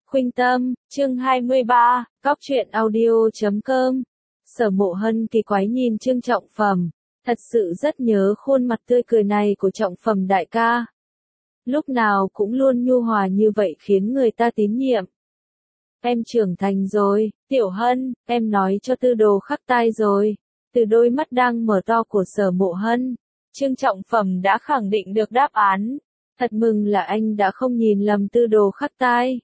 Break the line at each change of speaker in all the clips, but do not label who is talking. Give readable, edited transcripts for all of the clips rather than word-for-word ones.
Khuynh Tâm, chương 23, Cóc truyện audio.com. Sở Mộ Hân kỳ quái nhìn Trương Trọng Phẩm, thật sự rất nhớ khuôn mặt tươi cười này của Trọng Phẩm đại ca. Lúc nào cũng luôn nhu hòa như vậy khiến người ta tín nhiệm. Em trưởng thành rồi, Tiểu Hân, em nói cho Tư Đồ khắc tai rồi. Từ đôi mắt đang mở to của Sở Mộ Hân, Trương Trọng Phẩm đã khẳng định được đáp án. Thật mừng là anh đã không nhìn lầm Tư Đồ khắc tai.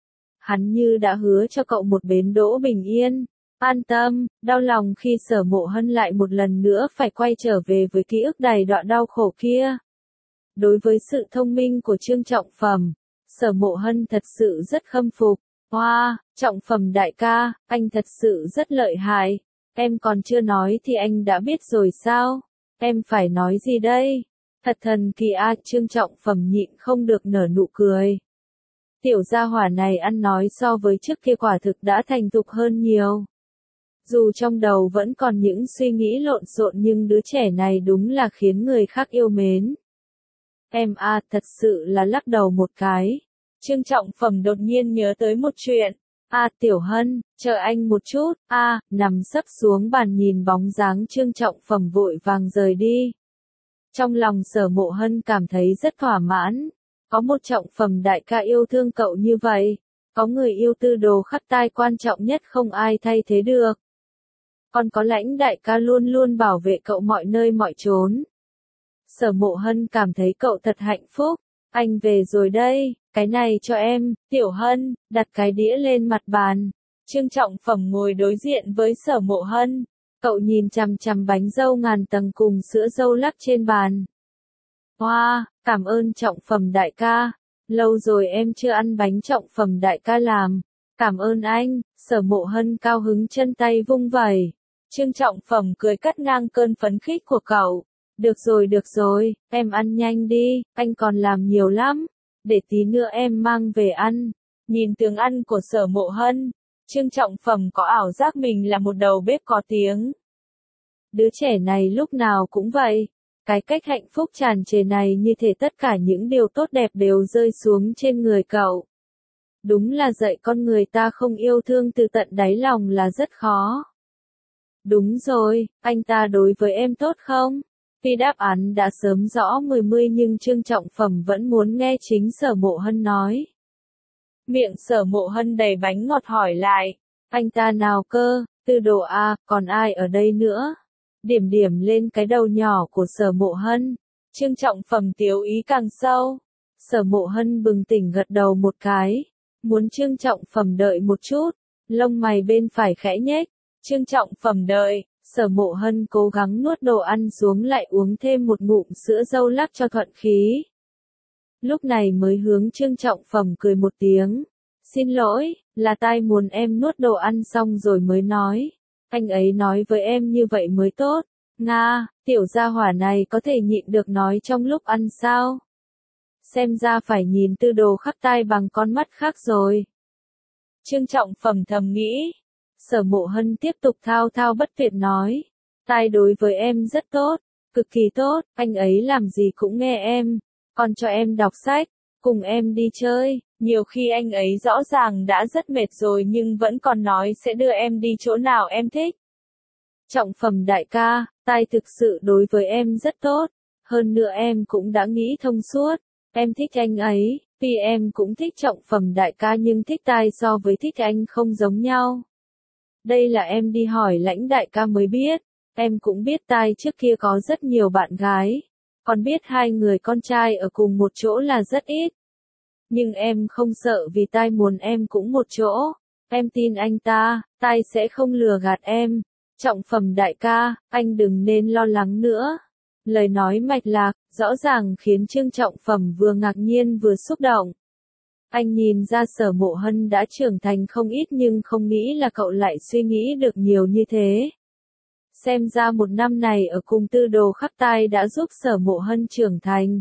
Hắn như đã hứa cho cậu một bến đỗ bình yên, an tâm, đau lòng khi Sở Mộ Hân lại một lần nữa phải quay trở về với ký ức đầy đọa đau khổ kia. Đối với sự thông minh của Trương Trọng Phẩm, Sở Mộ Hân thật sự rất khâm phục. Wow, Trọng Phẩm đại ca, anh thật sự rất lợi hại. Em còn chưa nói thì anh đã biết rồi sao? Em phải nói gì đây? Thật thần kỳ a, Trương Trọng Phẩm nhịn không được nở nụ cười. Tiểu gia hỏa này ăn nói so với trước kia quả thực đã thành thục hơn nhiều. Dù trong đầu vẫn còn những suy nghĩ lộn xộn nhưng đứa trẻ này đúng là khiến người khác yêu mến. Em a, thật sự là lắc đầu một cái. Trương Trọng Phẩm đột nhiên nhớ tới một chuyện. Tiểu Hân, chờ anh một chút. Nằm sấp xuống bàn nhìn bóng dáng Trương Trọng Phẩm vội vàng rời đi. Trong lòng Sở Mộ Hân cảm thấy rất thỏa mãn. Có một Trọng Phẩm đại ca yêu thương cậu như vậy, có người yêu Tư Đồ khắc tai quan trọng nhất không ai thay thế được. Còn có Lãnh đại ca luôn luôn bảo vệ cậu mọi nơi mọi chốn. Sở Mộ Hân cảm thấy cậu thật hạnh phúc. Anh về rồi đây, cái này cho em, Tiểu Hân, đặt cái đĩa lên mặt bàn. Trương Trọng Phẩm ngồi đối diện với Sở Mộ Hân. Cậu nhìn chằm chằm bánh dâu ngàn tầng cùng sữa dâu lắc trên bàn. Wow, cảm ơn Trọng Phẩm đại ca. Lâu rồi em chưa ăn bánh Trọng Phẩm đại ca làm. Cảm ơn anh. Sở Mộ Hân cao hứng chân tay vung vẩy. Trương Trọng Phẩm cười cắt ngang cơn phấn khích của cậu. Được rồi, em ăn nhanh đi, anh còn làm nhiều lắm. Để tí nữa em mang về ăn. Nhìn tướng ăn của Sở Mộ Hân, Trương Trọng Phẩm có ảo giác mình là một đầu bếp có tiếng. Đứa trẻ này lúc nào cũng vậy. Cái cách hạnh phúc tràn trề này như thể tất cả những điều tốt đẹp đều rơi xuống trên người cậu. Đúng là dạy con người ta không yêu thương từ tận đáy lòng là rất khó. Đúng rồi, anh ta đối với em tốt không? Tuy đáp án đã sớm rõ mười nhưng Trương Trọng Phẩm vẫn muốn nghe chính Sở Mộ Hân nói. Miệng Sở Mộ Hân đầy bánh ngọt hỏi lại. Anh ta nào cơ, Tư Đồ còn ai ở đây nữa? Điểm điểm lên cái đầu nhỏ của Sở Mộ Hân. Trương Trọng Phẩm tiếu ý càng sâu. Sở Mộ Hân bừng tỉnh gật đầu một cái. Muốn Trương Trọng Phẩm đợi một chút. Lông mày bên phải khẽ nhếch. Trương Trọng Phẩm đợi. Sở Mộ Hân cố gắng nuốt đồ ăn xuống lại uống thêm một ngụm sữa dâu lắc cho thuận khí. Lúc này mới hướng Trương Trọng Phẩm cười một tiếng. Xin lỗi, là tai muốn em nuốt đồ ăn xong rồi mới nói. Anh ấy nói với em như vậy mới tốt. Nga, tiểu gia hỏa này có thể nhịn được nói trong lúc ăn sao? Xem ra phải nhìn Tư Đồ khắc tai bằng con mắt khác rồi. Trương Trọng Phẩm thầm nghĩ. Sở Mộ Hân tiếp tục thao thao bất tuyệt nói. Tai đối với em rất tốt, cực kỳ tốt, anh ấy làm gì cũng nghe em, còn cho em đọc sách, cùng em đi chơi, nhiều khi anh ấy rõ ràng đã rất mệt rồi nhưng vẫn còn nói sẽ đưa em đi chỗ nào em thích. Trọng Phẩm đại ca, Tai thực sự đối với em rất tốt, hơn nữa em cũng đã nghĩ thông suốt, em thích anh ấy, tuy em cũng thích Trọng Phẩm đại ca nhưng thích Tai so với thích anh không giống nhau. Đây là em đi hỏi Lãnh đại ca mới biết, em cũng biết Tai trước kia có rất nhiều bạn gái, còn biết hai người con trai ở cùng một chỗ là rất ít. Nhưng em không sợ vì Tai muốn em cũng một chỗ, em tin anh ta, Tai sẽ không lừa gạt em. Trọng Phẩm đại ca, anh đừng nên lo lắng nữa. Lời nói mạch lạc, rõ ràng khiến Trương Trọng Phẩm vừa ngạc nhiên vừa xúc động. Anh nhìn ra Sở Mộ Hân đã trưởng thành không ít nhưng không nghĩ là cậu lại suy nghĩ được nhiều như thế. Xem ra một năm này ở cùng Tư Đồ khắc tai đã giúp Sở Mộ Hân trưởng thành.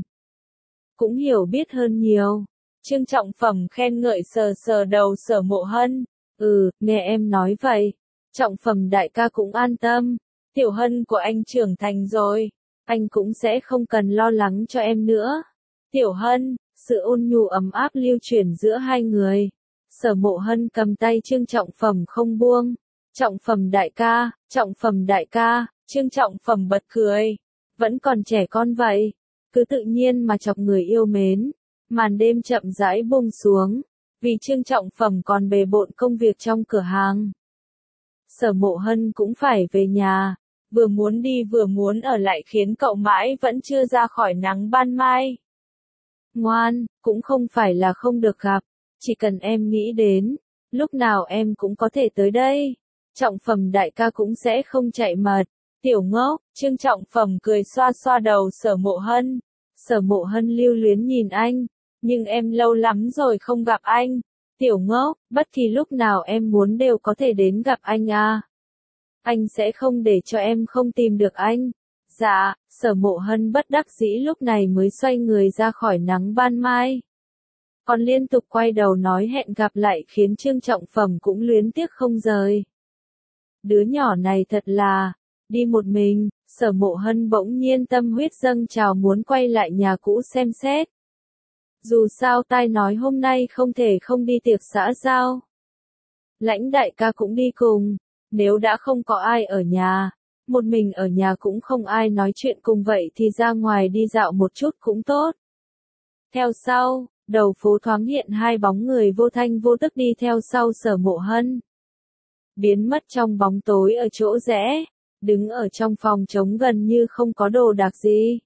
Cũng hiểu biết hơn nhiều. Trương Trọng Phẩm khen ngợi sờ sờ đầu Sở Mộ Hân. Nghe em nói vậy. Trọng Phẩm đại ca cũng an tâm. Tiểu Hân của anh trưởng thành rồi. Anh cũng sẽ không cần lo lắng cho em nữa. Tiểu Hân. Sự ôn nhu ấm áp lưu truyền giữa hai người. Sở Mộ Hân cầm tay Trương Trọng Phẩm không buông. Trọng Phẩm đại ca, Trọng Phẩm đại ca, Trương Trọng Phẩm bật cười. Vẫn còn trẻ con vậy, cứ tự nhiên mà chọc người yêu mến. Màn đêm chậm rãi buông xuống, vì Trương Trọng Phẩm còn bề bộn công việc trong cửa hàng. Sở Mộ Hân cũng phải về nhà, vừa muốn đi vừa muốn ở lại khiến cậu mãi vẫn chưa ra khỏi nắng ban mai. Ngoan, cũng không phải là không được gặp, chỉ cần em nghĩ đến, lúc nào em cũng có thể tới đây. Trọng Phẩm đại ca cũng sẽ không chạy mật. Tiểu ngốc, Trương Trọng Phẩm cười xoa xoa đầu Sở Mộ Hân. Sở Mộ Hân lưu luyến nhìn anh, nhưng em lâu lắm rồi không gặp anh. Tiểu ngốc, bất kỳ lúc nào em muốn đều có thể đến gặp anh à. Anh sẽ không để cho em không tìm được anh. Dạ, Sở Mộ Hân bất đắc dĩ lúc này mới xoay người ra khỏi nắng ban mai. Còn liên tục quay đầu nói hẹn gặp lại khiến Trương Trọng Phẩm cũng luyến tiếc không rời. Đứa nhỏ này thật là, đi một mình. Sở Mộ Hân bỗng nhiên tâm huyết dâng trào muốn quay lại nhà cũ xem xét. Dù sao tai nói hôm nay không thể không đi tiệc xã giao. Lãnh đại ca cũng đi cùng, nếu đã không có ai ở nhà, một mình ở nhà cũng không ai nói chuyện cùng vậy thì ra ngoài đi dạo một chút cũng tốt. Theo sau, đầu phố thoáng hiện hai bóng người vô thanh vô tức đi theo sau Sở Mộ Hân. Biến mất trong bóng tối ở chỗ rẽ, đứng ở trong phòng trống gần như không có đồ đạc gì.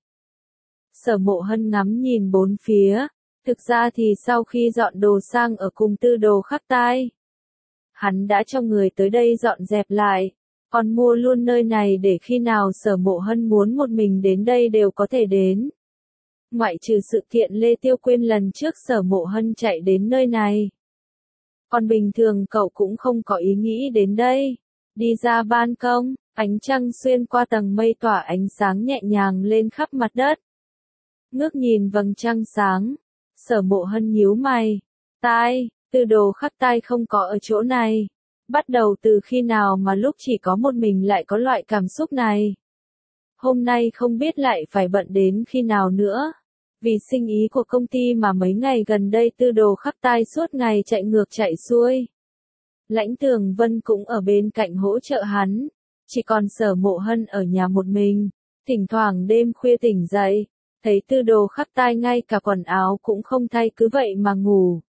Sở Mộ Hân ngắm nhìn bốn phía, thực ra thì sau khi dọn đồ sang ở cùng Tư Đồ Khắc Tai, hắn đã cho người tới đây dọn dẹp lại, còn mua luôn nơi này để khi nào Sở Mộ Hân muốn một mình đến đây đều có thể đến. Ngoại trừ sự kiện Lê Tiêu Quyên lần trước Sở Mộ Hân chạy đến nơi này. Còn bình thường cậu cũng không có ý nghĩ đến đây. Đi ra ban công, ánh trăng xuyên qua tầng mây tỏa ánh sáng nhẹ nhàng lên khắp mặt đất. Ngước nhìn vầng trăng sáng, Sở Mộ Hân nhíu mày. Tai, Tư Đồ Khắc Tai không có ở chỗ này. Bắt đầu từ khi nào mà lúc chỉ có một mình lại có loại cảm xúc này? Hôm nay không biết lại phải bận đến khi nào nữa. Vì sinh ý của công ty mà mấy ngày gần đây Tư Đồ Khắc Tai suốt ngày chạy ngược chạy xuôi. Lãnh Tường Vân cũng ở bên cạnh hỗ trợ hắn. Chỉ còn Sở Mộ Hân ở nhà một mình. Thỉnh thoảng đêm khuya tỉnh dậy, thấy Tư Đồ Khắc Tai ngay cả quần áo cũng không thay cứ vậy mà ngủ.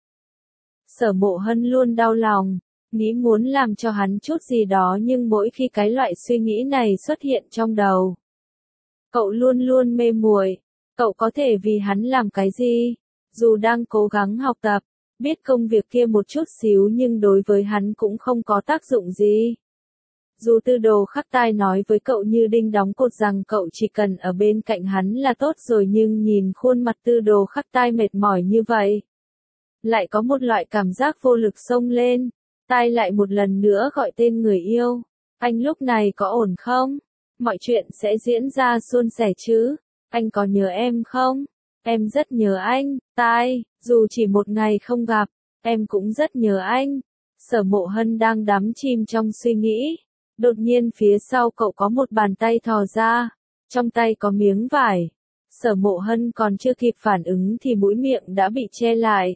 Sở Mộ Hân luôn đau lòng, nghĩ muốn làm cho hắn chút gì đó nhưng mỗi khi cái loại suy nghĩ này xuất hiện trong đầu, cậu luôn luôn mê muội. Cậu có thể vì hắn làm cái gì? Dù đang cố gắng học tập, biết công việc kia một chút xíu nhưng đối với hắn cũng không có tác dụng gì. Dù Tư Đồ Khắc Tai nói với cậu như đinh đóng cột rằng cậu chỉ cần ở bên cạnh hắn là tốt rồi nhưng nhìn khuôn mặt Tư Đồ Khắc Tai mệt mỏi như vậy, lại có một loại cảm giác vô lực xông lên. Tai lại một lần nữa gọi tên người yêu. Anh lúc này có ổn không? Mọi chuyện sẽ diễn ra suôn sẻ chứ? Anh có nhớ em không? Em rất nhớ anh. Tai, dù chỉ một ngày không gặp, em cũng rất nhớ anh. Sở Mộ Hân đang đắm chìm trong suy nghĩ. Đột nhiên phía sau cậu có một bàn tay thò ra. Trong tay có miếng vải. Sở Mộ Hân còn chưa kịp phản ứng thì mũi miệng đã bị che lại.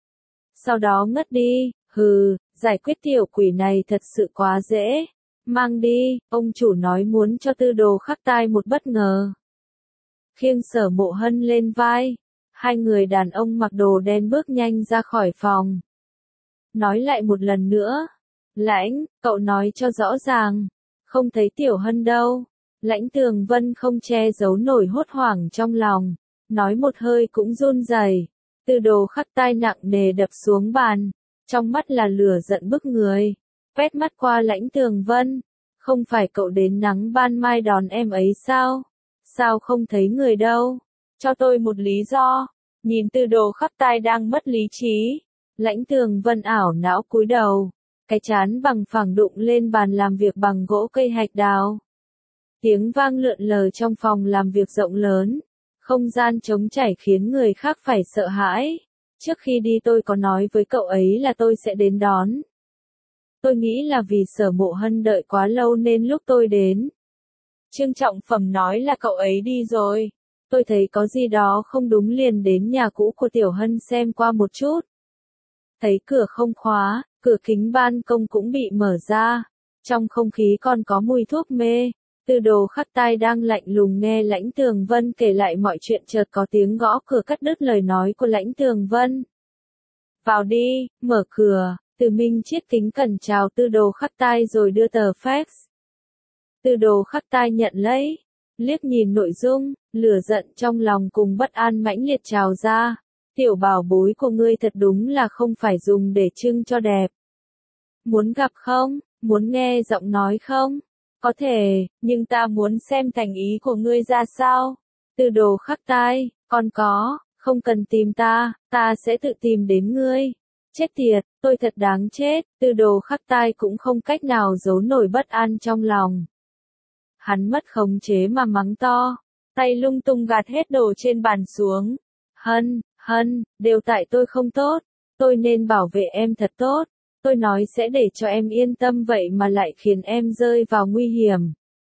Sau đó ngất đi. Hừ, giải quyết tiểu quỷ này thật sự quá dễ. Mang đi, ông chủ nói muốn cho Tư Đồ Khắc Tai một bất ngờ. Khiêng Sở Mộ Hân lên vai, hai người đàn ông mặc đồ đen bước nhanh ra khỏi phòng. Nói lại một lần nữa. Lãnh, cậu nói cho rõ ràng. Không thấy Tiểu Hân đâu. Lãnh Tường Vân không che giấu nổi hốt hoảng trong lòng. Nói một hơi cũng run rẩy. Tư Đồ Khắc Tai nặng nề đập xuống bàn. Trong mắt là lửa giận bức người. Quét mắt qua Lãnh Tường Vân. Không phải cậu đến nắng ban mai đón em ấy sao? Sao không thấy người đâu? Cho tôi một lý do. Nhìn Tư Đồ Khắc Tai đang mất lý trí. Lãnh Tường Vân ảo não cúi đầu. Cái trán bằng phẳng đụng lên bàn làm việc bằng gỗ cây hạch đào. Tiếng vang lượn lờ trong phòng làm việc rộng lớn. Không gian trống trải khiến người khác phải sợ hãi. Trước khi đi tôi có nói với cậu ấy là tôi sẽ đến đón. Tôi nghĩ là vì Sở Mộ Hân đợi quá lâu nên lúc tôi đến. Trương Trọng Phẩm nói là cậu ấy đi rồi. Tôi thấy có gì đó không đúng liền đến nhà cũ của Tiểu Hân xem qua một chút. Thấy cửa không khóa, cửa kính ban công cũng bị mở ra. Trong không khí còn có mùi thuốc mê. Tư Đồ Khắc tai đang lạnh lùng nghe Lãnh Tường Vân kể lại mọi chuyện, chợt có tiếng gõ cửa cắt đứt lời nói của Lãnh Tường Vân. Vào đi, mở cửa. Từ Minh Chiết kính cẩn chào Tư Đồ Khắc tai rồi đưa tờ fax. Tư Đồ Khắc tai nhận lấy, liếc nhìn nội dung, lửa giận trong lòng cùng bất an mãnh liệt trào ra. Tiểu bảo bối của ngươi thật đúng là không phải dùng để trưng cho đẹp. Muốn gặp không? Muốn nghe giọng nói không? Có thể, nhưng ta muốn xem thành ý của ngươi ra sao. Tư Đồ Khắc tai, còn có, không cần tìm ta sẽ tự tìm đến ngươi. Chết tiệt, tôi thật đáng chết. Tư Đồ Khắc tai cũng không cách nào giấu nổi bất an trong lòng. Hắn mất khống chế mà mắng to, tay lung tung gạt hết đồ trên bàn xuống. Hân, đều tại tôi không tốt, tôi nên bảo vệ em thật tốt. Tôi nói sẽ để cho em yên tâm vậy mà lại khiến em rơi vào nguy hiểm.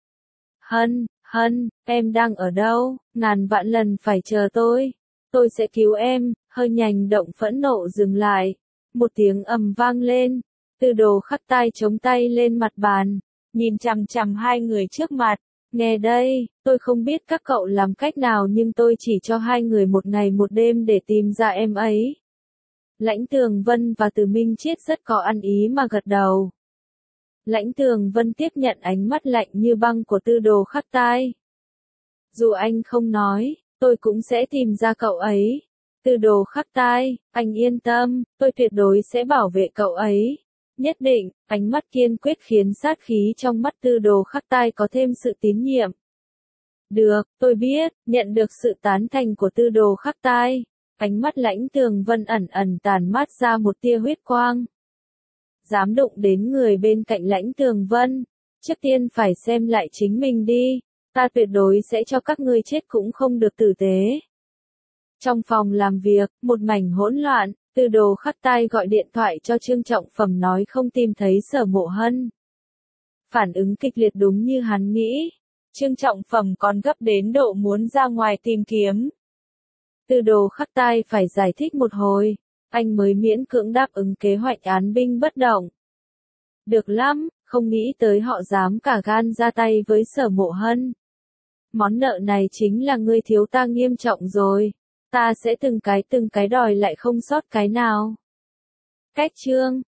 Hân, em đang ở đâu? Ngàn vạn lần phải chờ tôi sẽ cứu em. Hơi hành động phẫn nộ dừng lại. Một tiếng ầm vang lên. Tư Đồ Khắc tai chống tay lên mặt bàn, nhìn chằm chằm hai người trước mặt. Nghe đây, tôi không biết các cậu làm cách nào nhưng tôi chỉ cho hai người một ngày một đêm để tìm ra em ấy. Lãnh Tường Vân và Từ Minh Chiết rất có ăn ý mà gật đầu. Lãnh Tường Vân tiếp nhận ánh mắt lạnh như băng của Tư Đồ Khắc tai. Dù anh không nói, tôi cũng sẽ tìm ra cậu ấy. Tư Đồ Khắc tai, anh yên tâm, tôi tuyệt đối sẽ bảo vệ cậu ấy. Nhất định, ánh mắt kiên quyết khiến sát khí trong mắt Tư Đồ Khắc tai có thêm sự tín nhiệm. Được, tôi biết, nhận được sự tán thành của Tư Đồ Khắc tai. Ánh mắt Lãnh Tường Vân ẩn ẩn tàn mát ra một tia huyết quang. Dám đụng đến người bên cạnh Lãnh Tường Vân, trước tiên phải xem lại chính mình đi, ta tuyệt đối sẽ cho các ngươi chết cũng không được tử tế. Trong phòng làm việc, một mảnh hỗn loạn, Tư Đồ Khắc tai gọi điện thoại cho Trương Trọng Phẩm nói không tìm thấy Sở Mộ Hân. Phản ứng kịch liệt đúng như hắn nghĩ, Trương Trọng Phẩm còn gấp đến độ muốn ra ngoài tìm kiếm. Tư Đồ Khắc tai phải giải thích một hồi, anh mới miễn cưỡng đáp ứng kế hoạch án binh bất động. Được lắm, không nghĩ tới họ dám cả gan ra tay với Sở Mộ Hân. Món nợ này chính là ngươi thiếu ta nghiêm trọng rồi, ta sẽ từng cái đòi lại không sót cái nào. Cách chương